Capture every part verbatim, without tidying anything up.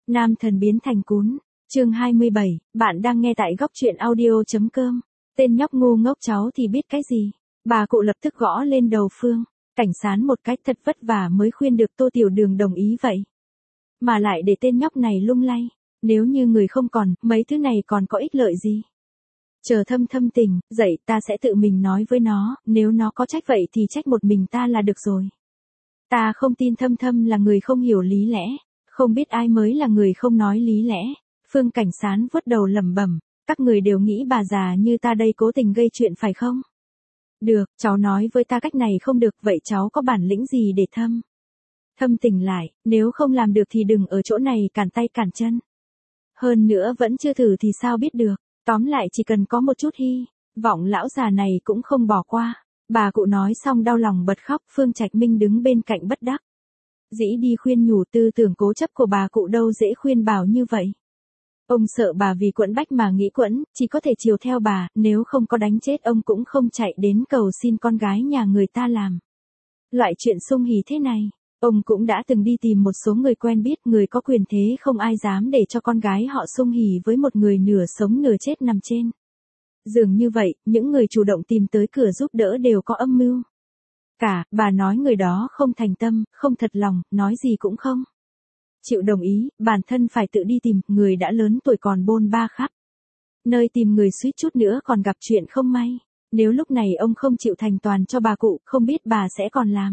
Nam thần biến thành cún. Chương hai mươi bảy, bạn đang nghe tại góc truyện audio.com. Tên nhóc ngu ngốc cháu thì biết cái gì. Bà cụ lập tức gõ lên đầu Phương Cảnh Sán một cách thật vất vả mới khuyên được Tô Tiểu Đường đồng ý vậy. Mà lại để tên nhóc này lung lay. Nếu như người không còn, mấy thứ này còn có ích lợi gì. Chờ Thâm Thâm tỉnh, dậy ta sẽ tự mình nói với nó, nếu nó có trách vậy thì trách một mình ta là được rồi. Ta không tin Thâm Thâm là người không hiểu lý lẽ, không biết ai mới là người không nói lý lẽ. Phương Cảnh Sán vuốt đầu lẩm bẩm, các người đều nghĩ bà già như ta đây cố tình gây chuyện phải không? Được, cháu nói với ta cách này không được, vậy cháu có bản lĩnh gì để Thâm Thâm tỉnh lại, nếu không làm được thì đừng ở chỗ này cản tay cản chân. Hơn nữa vẫn chưa thử thì sao biết được, tóm lại chỉ cần có một chút hy vọng lão già này cũng không bỏ qua. Bà cụ nói xong đau lòng bật khóc, Phương Trạch Minh đứng bên cạnh bất đắc dĩ đi khuyên nhủ, tư tưởng cố chấp của bà cụ đâu dễ khuyên bảo như vậy. Ông sợ bà vì quẫn bách mà nghĩ quẫn, chỉ có thể chiều theo bà, nếu không có đánh chết ông cũng không chạy đến cầu xin con gái nhà người ta làm. Loại chuyện sung hỉ thế này, ông cũng đã từng đi tìm một số người quen biết, người có quyền thế không ai dám để cho con gái họ sung hỉ với một người nửa sống nửa chết nằm trên dường như vậy, những người chủ động tìm tới cửa giúp đỡ đều có âm mưu. Cả, bà nói người đó không thành tâm, không thật lòng, nói gì cũng không chịu đồng ý, bản thân phải tự đi tìm, người đã lớn tuổi còn bôn ba khắp nơi tìm người, suýt chút nữa còn gặp chuyện không may. Nếu lúc này ông không chịu thành toàn cho bà cụ, không biết bà sẽ còn làm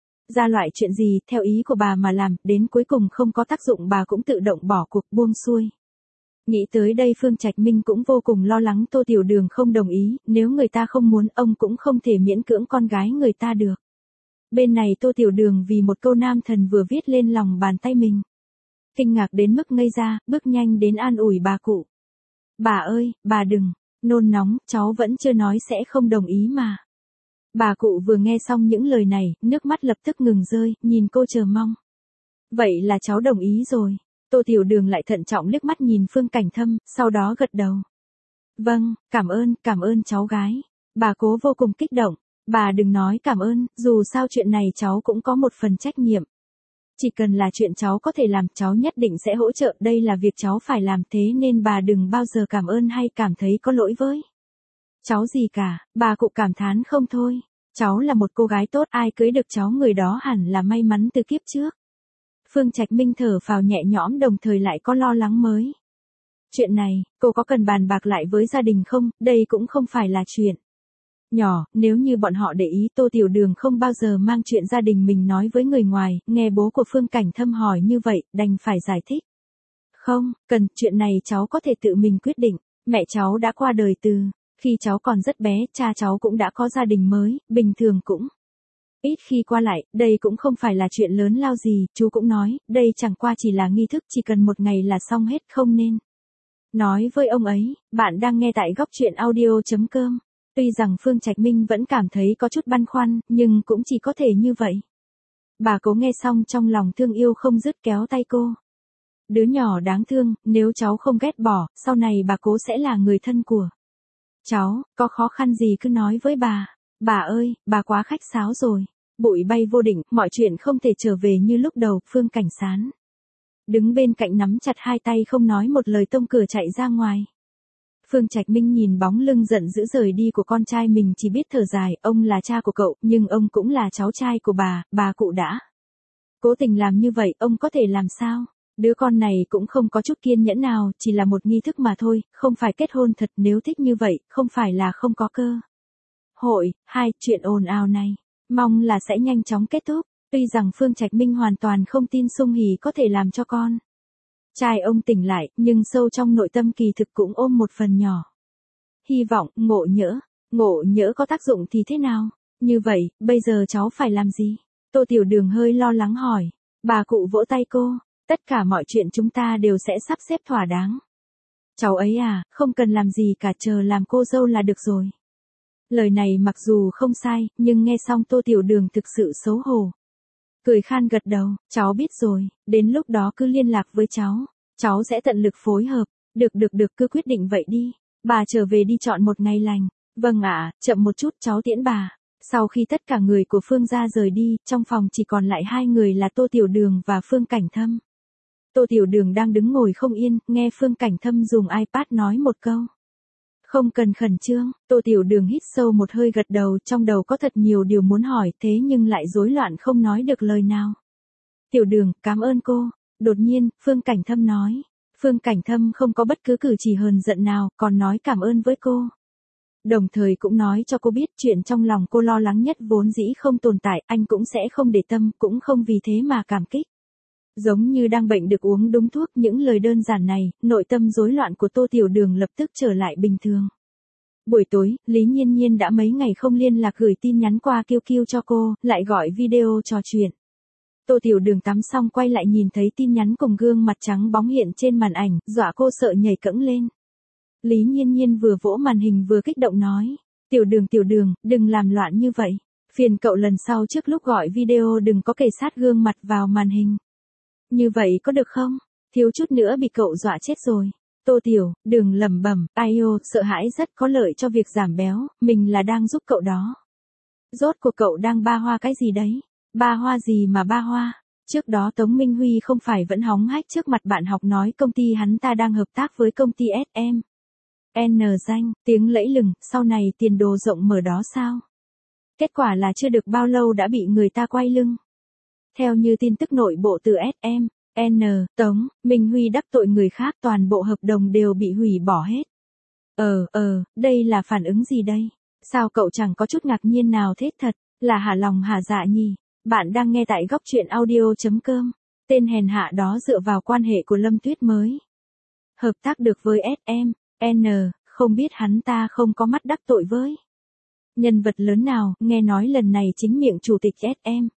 ra loại chuyện gì, theo ý của bà mà làm, đến cuối cùng không có tác dụng bà cũng tự động bỏ cuộc buông xuôi. Nghĩ tới đây Phương Trạch Minh cũng vô cùng lo lắng Tô Tiểu Đường không đồng ý, nếu người ta không muốn ông cũng không thể miễn cưỡng con gái người ta được. Bên này Tô Tiểu Đường vì một câu nam thần vừa viết lên lòng bàn tay mình. Kinh ngạc đến mức ngây ra, bước nhanh đến an ủi bà cụ. Bà ơi, bà đừng nôn nóng, cháu vẫn chưa nói sẽ không đồng ý mà. Bà cụ vừa nghe xong những lời này, nước mắt lập tức ngừng rơi, nhìn cô chờ mong. Vậy là cháu đồng ý rồi. Tô Tiểu Đường lại thận trọng liếc mắt nhìn Phương Cảnh Thâm, sau đó gật đầu. Vâng, cảm ơn, cảm ơn cháu gái. Bà cố vô cùng kích động. Bà đừng nói cảm ơn, dù sao chuyện này cháu cũng có một phần trách nhiệm. Chỉ cần là chuyện cháu có thể làm, cháu nhất định sẽ hỗ trợ, đây là việc cháu phải làm, thế nên bà đừng bao giờ cảm ơn hay cảm thấy có lỗi với cháu gì cả. Bà cụ cảm thán không thôi. Cháu là một cô gái tốt, ai cưới được cháu người đó hẳn là may mắn từ kiếp trước. Phương Trạch Minh thở phào nhẹ nhõm, đồng thời lại có lo lắng mới. Chuyện này, cô có cần bàn bạc lại với gia đình không? Đây cũng không phải là chuyện nhỏ, nếu như bọn họ để ý, Tô Tiểu Đường không bao giờ mang chuyện gia đình mình nói với người ngoài, nghe bố của Phương Cảnh Thâm hỏi như vậy, đành phải giải thích. Không, cần, chuyện này cháu có thể tự mình quyết định, mẹ cháu đã qua đời từ khi cháu còn rất bé, cha cháu cũng đã có gia đình mới, bình thường cũng ít khi qua lại, đây cũng không phải là chuyện lớn lao gì, chú cũng nói, đây chẳng qua chỉ là nghi thức, chỉ cần một ngày là xong hết, không nên nói với ông ấy. Bạn đang nghe tại góc truyện audio.com. Tuy rằng Phương Trạch Minh vẫn cảm thấy có chút băn khoăn, nhưng cũng chỉ có thể như vậy. Bà cố nghe xong trong lòng thương yêu không dứt, kéo tay cô. Đứa nhỏ đáng thương, nếu cháu không ghét bỏ, sau này bà cố sẽ là người thân của cháu, có khó khăn gì cứ nói với bà. Bà ơi, bà quá khách sáo rồi. Bụi bay vô định, mọi chuyện không thể trở về như lúc đầu. Phương Cảnh Sán đứng bên cạnh nắm chặt hai tay không nói một lời, tông cửa chạy ra ngoài. Phương Trạch Minh nhìn bóng lưng giận dữ rời đi của con trai mình chỉ biết thở dài, ông là cha của cậu, nhưng ông cũng là cháu trai của bà, bà cụ đã cố tình làm như vậy, ông có thể làm sao? Đứa con này cũng không có chút kiên nhẫn nào, chỉ là một nghi thức mà thôi, không phải kết hôn thật, nếu thích như vậy, không phải là không có cơ hội. Hai, chuyện ồn ào này, mong là sẽ nhanh chóng kết thúc. Tuy rằng Phương Trạch Minh hoàn toàn không tin Sung Hỉ có thể làm cho con trai ông tỉnh lại, nhưng sâu trong nội tâm kỳ thực cũng ôm một phần nhỏ hy vọng, ngộ nhỡ, ngộ nhỡ có tác dụng thì thế nào? Như vậy, bây giờ cháu phải làm gì? Tô Tiểu Đường hơi lo lắng hỏi. Bà cụ vỗ tay cô, tất cả mọi chuyện chúng ta đều sẽ sắp xếp thỏa đáng. Cháu ấy à, không cần làm gì cả, chờ làm cô dâu là được rồi. Lời này mặc dù không sai, nhưng nghe xong Tô Tiểu Đường thực sự xấu hổ. Cười khan gật đầu, cháu biết rồi, đến lúc đó cứ liên lạc với cháu, cháu sẽ tận lực phối hợp. Được được được, cứ quyết định vậy đi, bà trở về đi chọn một ngày lành. Vâng ạ, chậm một chút cháu tiễn bà. Sau khi tất cả người của Phương gia rời đi, trong phòng chỉ còn lại hai người là Tô Tiểu Đường và Phương Cảnh Thâm. Tô Tiểu Đường đang đứng ngồi không yên, nghe Phương Cảnh Thâm dùng iPad nói một câu. Không cần khẩn trương, Tô Tiểu Đường hít sâu một hơi gật đầu, trong đầu có thật nhiều điều muốn hỏi thế nhưng lại rối loạn không nói được lời nào. Tiểu Đường, cảm ơn cô. Đột nhiên, Phương Cảnh Thâm nói. Phương Cảnh Thâm không có bất cứ cử chỉ hờn giận nào, còn nói cảm ơn với cô. Đồng thời cũng nói cho cô biết chuyện trong lòng cô lo lắng nhất vốn dĩ không tồn tại, anh cũng sẽ không để tâm, cũng không vì thế mà cảm kích. Giống như đang bệnh được uống đúng thuốc, những lời đơn giản này, nội tâm rối loạn của Tô Tiểu Đường lập tức trở lại bình thường. Buổi tối, Lý Nhiên Nhiên đã mấy ngày không liên lạc gửi tin nhắn qua Q Q cho cô, lại gọi video trò chuyện. Tô Tiểu Đường tắm xong quay lại nhìn thấy tin nhắn cùng gương mặt trắng bóng hiện trên màn ảnh, dọa cô sợ nhảy cẫng lên. Lý Nhiên Nhiên vừa vỗ màn hình vừa kích động nói. Tiểu Đường Tiểu Đường, đừng làm loạn như vậy. Phiền cậu lần sau trước lúc gọi video đừng có kề sát gương mặt vào màn hình. Như vậy có được không? Thiếu chút nữa bị cậu dọa chết rồi. Tô Tiểu Đường lẩm bẩm, ai ô, sợ hãi rất có lợi cho việc giảm béo, mình là đang giúp cậu đó. Rốt cuộc cậu đang ba hoa cái gì đấy? Ba hoa gì mà ba hoa? Trước đó Tống Minh Huy không phải vẫn hóng hách trước mặt bạn học nói công ty hắn ta đang hợp tác với công ty ét em. N danh, tiếng lẫy lừng, sau này tiền đồ rộng mở đó sao? Kết quả là chưa được bao lâu đã bị người ta quay lưng. Theo như tin tức nội bộ từ ét em, N, Tống, Minh Huy đắc tội người khác, toàn bộ hợp đồng đều bị hủy bỏ hết. Ờ, ờ, đây là phản ứng gì đây? Sao cậu chẳng có chút ngạc nhiên nào thế thật, là hả lòng hả dạ nhỉ? Bạn đang nghe tại góc truyện audio.com, tên hèn hạ đó dựa vào quan hệ của Lâm Tuyết mới. Hợp tác được với ét em, N, không biết hắn ta không có mắt đắc tội với nhân vật lớn nào, nghe nói lần này chính miệng chủ tịch ét em.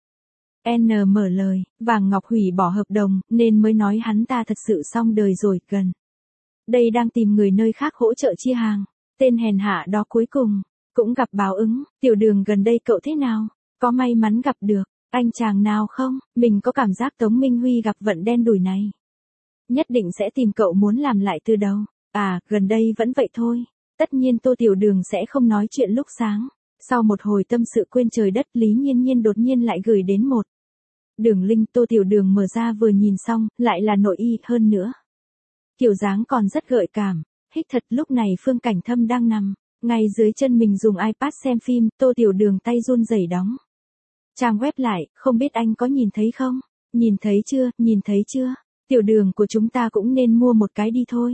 N mở lời, Vàng Ngọc hủy bỏ hợp đồng, nên mới nói hắn ta thật sự xong đời rồi, gần đây đang tìm người nơi khác hỗ trợ chia hàng. Tên hèn hạ đó cuối cùng cũng gặp báo ứng. Tiểu Đường gần đây cậu thế nào? Có may mắn gặp được anh chàng nào không? Mình có cảm giác Tống Minh Huy gặp vận đen đủi này nhất định sẽ tìm cậu muốn làm lại từ đầu. À, gần đây vẫn vậy thôi. Tất nhiên Tô Tiểu Đường sẽ không nói chuyện lúc sáng. Sau một hồi tâm sự quên trời đất, Lý Nhiên Nhiên đột nhiên lại gửi đến một đường link. Tô Tiểu Đường mở ra vừa nhìn xong, lại là nội y, hơn nữa kiểu dáng còn rất gợi cảm. Hích thật, lúc này Phương Cảnh Thâm đang nằm ngay dưới chân mình dùng iPad xem phim. Tô Tiểu Đường tay run rẩy đóng trang web lại, không biết anh có nhìn thấy không? Nhìn thấy chưa, nhìn thấy chưa? Tiểu Đường của chúng ta cũng nên mua một cái đi thôi.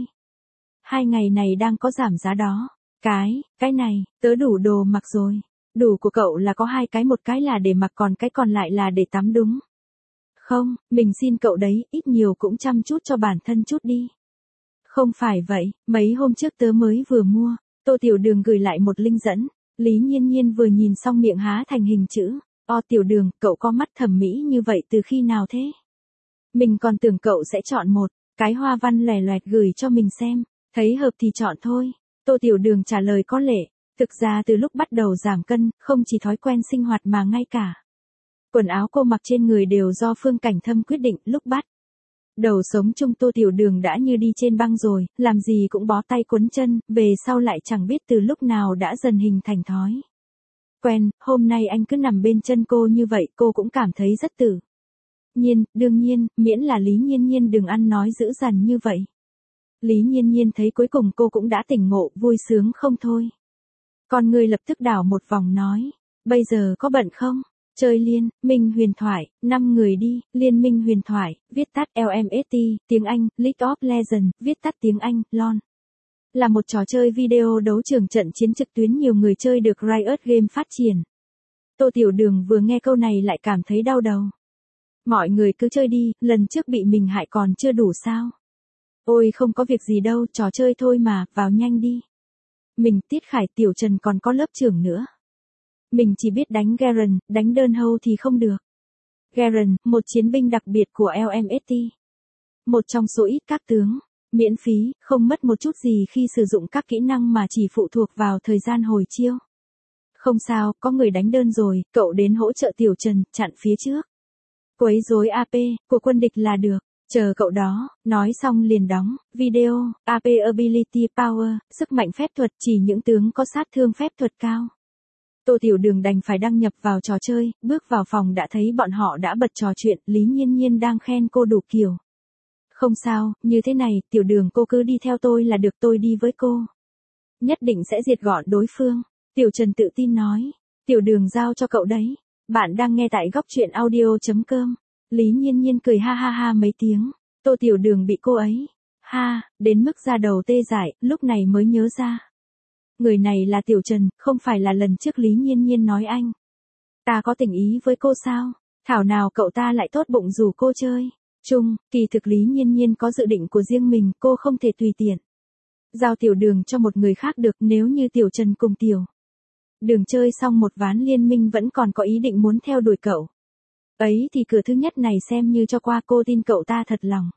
Hai ngày này đang có giảm giá đó. Cái, cái này, tớ đủ đồ mặc rồi. Đủ của cậu là có hai cái, một cái là để mặc còn cái còn lại là để tắm đúng không? Mình xin cậu đấy, ít nhiều cũng chăm chút cho bản thân chút đi. Không phải vậy, mấy hôm trước tớ mới vừa mua. Tô Tiểu Đường gửi lại một link dẫn. Lý Nhiên Nhiên vừa nhìn xong miệng há thành hình chữ O. Tiểu Đường, cậu có mắt thẩm mỹ như vậy từ khi nào thế? Mình còn tưởng cậu sẽ chọn một cái hoa văn lòe loẹt gửi cho mình xem. Thấy hợp thì chọn thôi. Tô Tiểu Đường trả lời có lệ. Thực ra từ lúc bắt đầu giảm cân, không chỉ thói quen sinh hoạt mà ngay cả quần áo cô mặc trên người đều do Phương Cảnh Thâm quyết định. Lúc bắt đầu sống chung Tô Tiểu Đường đã như đi trên băng rồi, làm gì cũng bó tay quấn chân, về sau lại chẳng biết từ lúc nào đã dần hình thành thói quen. Hôm nay anh cứ nằm bên chân cô như vậy, cô cũng cảm thấy rất tự nhiên. Đương nhiên, miễn là Lý Nhiên Nhiên đừng ăn nói dữ dằn như vậy. Lý Nhiên Nhiên thấy cuối cùng cô cũng đã tỉnh ngộ, vui sướng không thôi. Con người lập tức đảo một vòng nói, bây giờ có bận không? Chơi Liên Minh huyền thoại, năm người đi. Liên Minh huyền thoại, viết tắt L M S T, tiếng Anh, League of Legends, viết tắt tiếng Anh, L O L. Là một trò chơi video đấu trường trận chiến trực tuyến nhiều người chơi được Riot Games phát triển. Tô Tiểu Đường vừa nghe câu này lại cảm thấy đau đầu. Mọi người cứ chơi đi, lần trước bị mình hại còn chưa đủ sao? Ôi không có việc gì đâu, trò chơi thôi mà, vào nhanh đi. Mình, Tiết Khải, Tiểu Trần còn có lớp trưởng nữa. Mình chỉ biết đánh Garen, đánh đơn hâu thì không được. Garen, một chiến binh đặc biệt của L M S T. Một trong số ít các tướng miễn phí, không mất một chút gì khi sử dụng các kỹ năng mà chỉ phụ thuộc vào thời gian hồi chiêu. Không sao, có người đánh đơn rồi, cậu đến hỗ trợ Tiểu Trần, chặn phía trước quấy rối A P của quân địch là được. Chờ cậu đó. Nói xong liền đóng video. A P Ability Power, sức mạnh phép thuật, chỉ những tướng có sát thương phép thuật cao. Tô Tiểu Đường đành phải đăng nhập vào trò chơi, bước vào phòng đã thấy bọn họ đã bật trò chuyện. Lý Nhiên Nhiên đang khen cô đủ kiểu. Không sao, như thế này, tiểu đường cô cứ đi theo tôi là được, tôi đi với cô. Nhất định sẽ diệt gọn đối phương. Tiểu Trần tự tin nói. Tiểu đường giao cho cậu đấy. Bạn đang nghe tại góc truyện audio.com. Lý Nhiên Nhiên cười ha ha ha mấy tiếng. Tô tiểu đường bị cô ấy. Ha, đến mức da đầu tê dại, lúc này mới nhớ ra. Người này là Tiểu Trần, không phải là lần trước Lý Nhiên Nhiên nói anh. Ta có tình ý với cô sao? Thảo nào cậu ta lại tốt bụng rủ cô chơi. Chung, kỳ thực Lý Nhiên Nhiên có dự định của riêng mình, cô không thể tùy tiện giao tiểu đường cho một người khác được. Nếu như Tiểu Trần cùng tiểu đường chơi xong một ván liên minh vẫn còn có ý định muốn theo đuổi cậu ấy thì cửa thứ nhất này xem như cho qua, cô tin cậu ta thật lòng.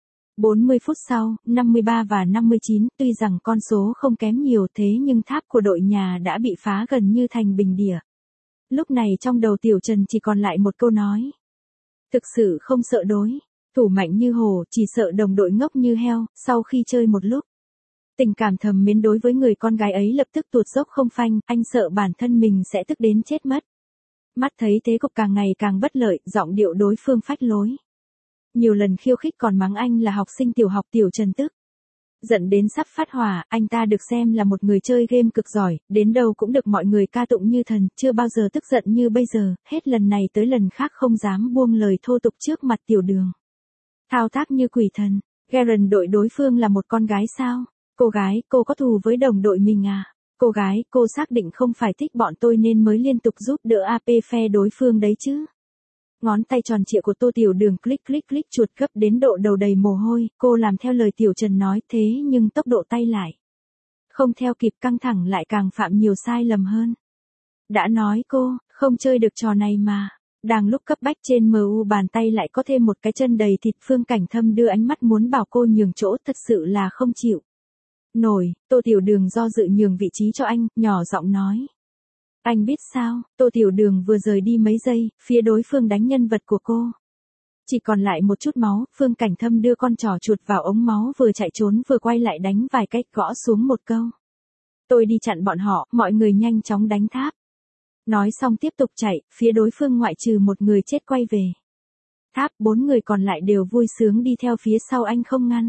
bốn mươi phút sau, năm mươi ba và năm mươi chín, tuy rằng con số không kém nhiều thế nhưng tháp của đội nhà đã bị phá gần như thành bình địa. Lúc này trong đầu Tiểu Trần chỉ còn lại một câu nói. Thực sự không sợ đối thủ mạnh như hổ, chỉ sợ đồng đội ngốc như heo. Sau khi chơi một lúc, tình cảm thầm mến đối với người con gái ấy lập tức tuột dốc không phanh, anh sợ bản thân mình sẽ tức đến chết mất. Mắt thấy thế cục càng ngày càng bất lợi, giọng điệu đối phương phách lối. Nhiều lần khiêu khích còn mắng anh là học sinh tiểu học. Tiểu Trần tức giận đến sắp phát hỏa. Anh ta được xem là một người chơi game cực giỏi, đến đâu cũng được mọi người ca tụng như thần, chưa bao giờ tức giận như bây giờ, hết lần này tới lần khác không dám buông lời thô tục trước mặt tiểu đường. Thao tác như quỷ thần. Garen đội đối phương là một con gái sao? Cô gái, cô có thù với đồng đội mình à? Cô gái, cô xác định không phải thích bọn tôi nên mới liên tục giúp đỡ a pê phe đối phương đấy chứ? Ngón tay tròn trịa của Tô Tiểu Đường click click click chuột gấp đến độ đầu đầy mồ hôi, cô làm theo lời Tiểu Trần nói thế nhưng tốc độ tay lại không theo kịp, căng thẳng lại càng phạm nhiều sai lầm hơn. Đã nói cô, không chơi được trò này mà. Đang lúc cấp bách trên em u bàn tay lại có thêm một cái chân đầy thịt. Phương Cảnh Thâm đưa ánh mắt muốn bảo cô nhường chỗ, thật sự là không chịu nổi. Tô Tiểu Đường do dự nhường vị trí cho anh, nhỏ giọng nói. Anh biết sao, Tô Tiểu Đường vừa rời đi mấy giây, phía đối phương đánh nhân vật của cô chỉ còn lại một chút máu. Phương Cảnh Thâm đưa con trỏ chuột vào ống máu, vừa chạy trốn vừa quay lại đánh vài cách, gõ xuống một câu. Tôi đi chặn bọn họ, mọi người nhanh chóng đánh tháp. Nói xong tiếp tục chạy, phía đối phương ngoại trừ một người chết quay về tháp, bốn người còn lại đều vui sướng đi theo phía sau anh không ngăn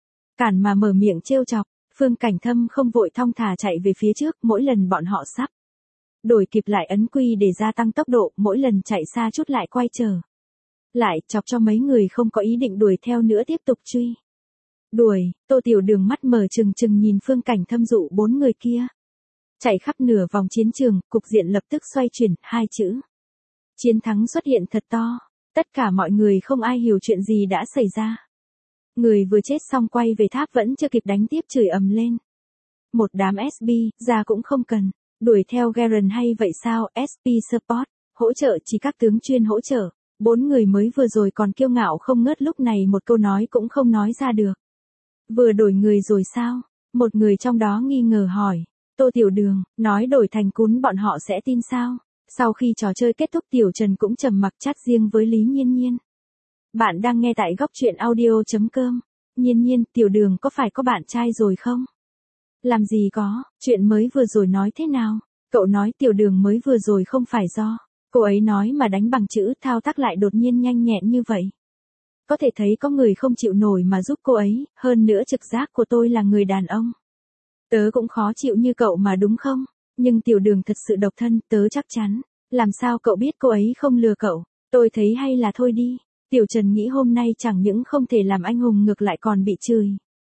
cản mà mở miệng trêu chọc. Phương Cảnh Thâm không vội, thong thả chạy về phía trước, mỗi lần bọn họ sắp đổi kịp lại ấn quy để gia tăng tốc độ, mỗi lần chạy xa chút lại quay trở lại, chọc cho mấy người không có ý định đuổi theo nữa tiếp tục truy đuổi. Tô Tiểu Đường mắt mở trừng trừng nhìn Phương Cảnh Thâm dụ bốn người kia chạy khắp nửa vòng chiến trường, cục diện lập tức xoay chuyển, hai chữ chiến thắng xuất hiện thật to. Tất cả mọi người không ai hiểu chuyện gì đã xảy ra. Người vừa chết xong quay về tháp vẫn chưa kịp đánh tiếp chửi ầm lên. Một đám ét pê, ra cũng không cần đuổi theo Garen hay vậy sao? ét pê support, hỗ trợ, chỉ các tướng chuyên hỗ trợ. Bốn người mới vừa rồi còn kiêu ngạo không ngớt, lúc này một câu nói cũng không nói ra được. Vừa đổi người rồi sao? Một người trong đó nghi ngờ hỏi. Tô Tiểu Đường, nói đổi thành cún bọn họ sẽ tin sao? Sau khi trò chơi kết thúc Tiểu Trần cũng trầm mặc chat riêng với Lý Nhiên Nhiên. Bạn đang nghe tại góc truyện audio.com. Nhiên Nhiên, Tiểu Đường có phải có bạn trai rồi không? Làm gì có, chuyện mới vừa rồi nói thế nào? Cậu nói Tiểu Đường mới vừa rồi không phải do cô ấy nói mà đánh bằng chữ, thao tác lại đột nhiên nhanh nhẹn như vậy. Có thể thấy có người không chịu nổi mà giúp cô ấy, hơn nữa trực giác của tôi là người đàn ông. Tớ cũng khó chịu như cậu mà đúng không? Nhưng Tiểu Đường thật sự độc thân, tớ chắc chắn. Làm sao cậu biết cô ấy không lừa cậu? Tôi thấy hay là thôi đi. Tiểu Trần nghĩ hôm nay chẳng những không thể làm anh hùng ngược lại còn bị chửi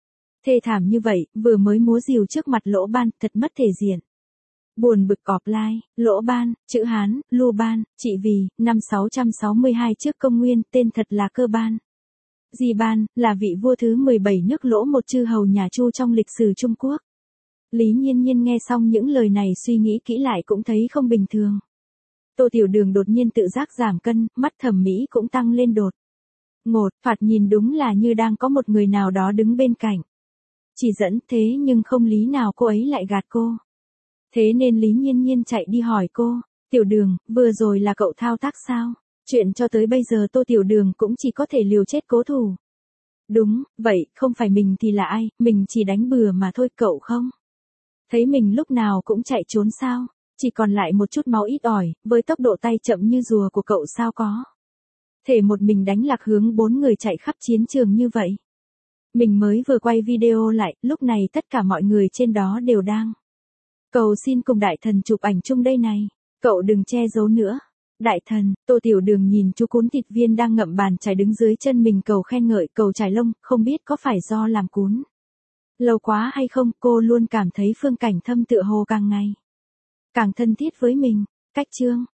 thê thảm như vậy, vừa mới múa rìu trước mặt Lỗ Ban, thật mất thể diện. Buồn bực cọp lai, Lỗ Ban, chữ Hán, Lu Ban, trị vì, năm sáu trăm sáu mươi hai trước công nguyên, tên thật là Cơ Ban. Di Ban, là vị vua thứ mười bảy nước Lỗ, một chư hầu nhà Chu trong lịch sử Trung Quốc. Lý Nhiên Nhiên nghe xong những lời này suy nghĩ kỹ lại cũng thấy không bình thường. Tô Tiểu Đường đột nhiên tự giác giảm cân, mắt thẩm mỹ cũng tăng lên đột ngột, thoạt nhìn đúng là như đang có một người nào đó đứng bên cạnh chỉ dẫn, thế nhưng không lý nào cô ấy lại gạt cô. Thế nên Lý Nhiên Nhiên chạy đi hỏi cô, Tiểu Đường, vừa rồi là cậu thao tác sao? Chuyện cho tới bây giờ Tô Tiểu Đường cũng chỉ có thể liều chết cố thủ. Đúng, vậy, không phải mình thì là ai, mình chỉ đánh bừa mà thôi, cậu không thấy mình lúc nào cũng chạy trốn sao? Chỉ còn lại một chút máu ít ỏi, với tốc độ tay chậm như rùa của cậu sao có thể một mình đánh lạc hướng bốn người chạy khắp chiến trường như vậy. Mình mới vừa quay video lại, lúc này tất cả mọi người trên đó đều đang cầu xin cùng đại thần chụp ảnh chung đây này. Cậu đừng che giấu nữa. Đại thần, Tô Tiểu Đường nhìn chú cún thịt viên đang ngậm bàn chải đứng dưới chân mình cầu khen ngợi, cầu trải lông, không biết có phải do làm cún lâu quá hay không, cô luôn cảm thấy Phương Cảnh Thâm tựa hồ càng ngày càng thân thiết với mình. Cách chương